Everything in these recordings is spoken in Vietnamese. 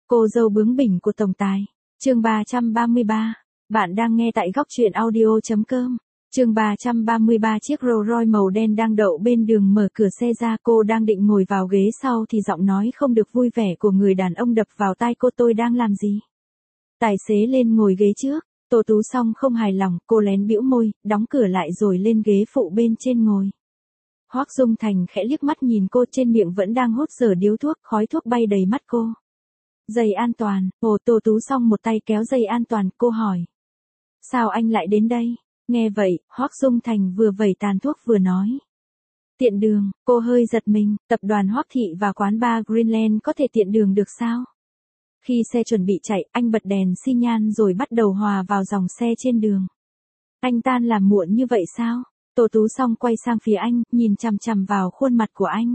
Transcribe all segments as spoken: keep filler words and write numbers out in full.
Cô dâu bướng bỉnh của tổng tài. Chương ba trăm ba mươi ba. Bạn đang nghe tại góc truyện audio chấm com. Chương ba trăm ba mươi ba. Chiếc Rolls Royce màu đen đang đậu bên đường mở cửa xe ra, cô đang định ngồi vào ghế sau thì giọng nói không được vui vẻ của người đàn ông đập vào tai cô. Tôi đang làm gì? Tài xế lên ngồi ghế trước. Tô Tú Song không hài lòng, cô lén bĩu môi, đóng cửa lại rồi lên ghế phụ bên trên ngồi. Hoắc Dung Thành khẽ liếc mắt nhìn cô, trên miệng vẫn đang hốt dở điếu thuốc, khói thuốc bay đầy mắt cô. Dây an toàn, ồ. Tô Tú Song một tay kéo dây an toàn, cô hỏi. Sao anh lại đến đây? Nghe vậy, Hoắc Dung Thành vừa vẩy tàn thuốc vừa nói. Tiện đường. Cô hơi giật mình, tập đoàn Hoắc Thị và quán bar Greenland có thể tiện đường được sao? Khi xe chuẩn bị chạy, anh bật đèn xi nhan rồi bắt đầu hòa vào dòng xe trên đường. Anh tan làm muộn như vậy sao? Tô Tú Song quay sang phía anh, nhìn chằm chằm vào khuôn mặt của anh.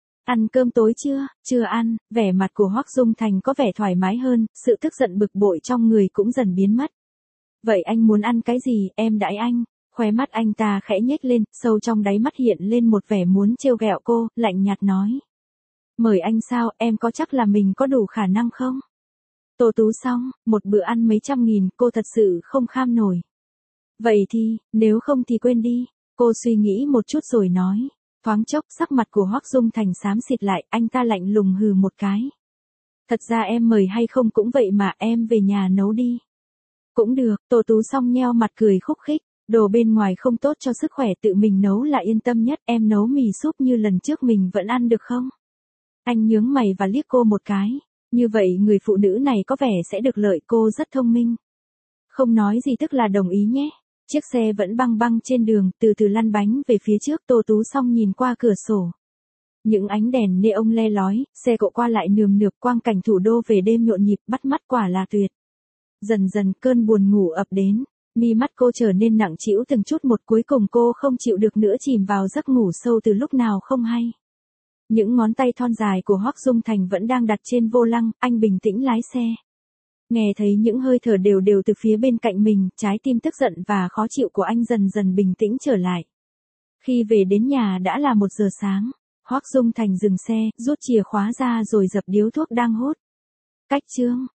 Ăn cơm tối chưa? Chưa ăn. Vẻ mặt của Hoắc Dung Thành có vẻ thoải mái hơn, sự tức giận bực bội trong người cũng dần biến mất. Vậy anh muốn ăn cái gì, em đãi anh? Khóe mắt anh ta khẽ nhếch lên, sâu trong đáy mắt hiện lên một vẻ muốn trêu ghẹo cô, lạnh nhạt nói. Mời anh sao, em có chắc là mình có đủ khả năng không? Tô Tú Song, một bữa ăn mấy trăm nghìn, cô thật sự không kham nổi. Vậy thì, nếu không thì quên đi. Cô suy nghĩ một chút rồi nói. Thoáng chốc, sắc mặt của Hoắc Dung Thành xám xịt lại, anh ta lạnh lùng hừ một cái. Thật ra em mời hay không cũng vậy mà, em về nhà nấu đi. Cũng được. Tô Tú Song nheo mặt cười khúc khích. Đồ bên ngoài không tốt cho sức khỏe, tự mình nấu là yên tâm nhất. Em nấu mì súp như lần trước mình vẫn ăn được không? Anh nhướng mày và liếc cô một cái. Như vậy người phụ nữ này có vẻ sẽ được lợi, cô rất thông minh. Không nói gì tức là đồng ý nhé. Chiếc xe vẫn băng băng trên đường, từ từ lăn bánh về phía trước. Tô Tú Song nhìn qua cửa sổ. Những ánh đèn neon le lói, xe cộ qua lại nườm nượp, quang cảnh thủ đô về đêm nhộn nhịp, bắt mắt quả là tuyệt. Dần dần cơn buồn ngủ ập đến, mi mắt cô trở nên nặng trĩu từng chút một, cuối cùng cô không chịu được nữa chìm vào giấc ngủ sâu từ lúc nào không hay. Những ngón tay thon dài của Hoắc Dung Thành vẫn đang đặt trên vô lăng, anh bình tĩnh lái xe. Nghe thấy những hơi thở đều đều từ phía bên cạnh mình, trái tim tức giận và khó chịu của anh dần dần bình tĩnh trở lại. Khi về đến nhà đã là một giờ sáng, Hoắc Dung Thành dừng xe, rút chìa khóa ra rồi dập điếu thuốc đang hút. Cách chương,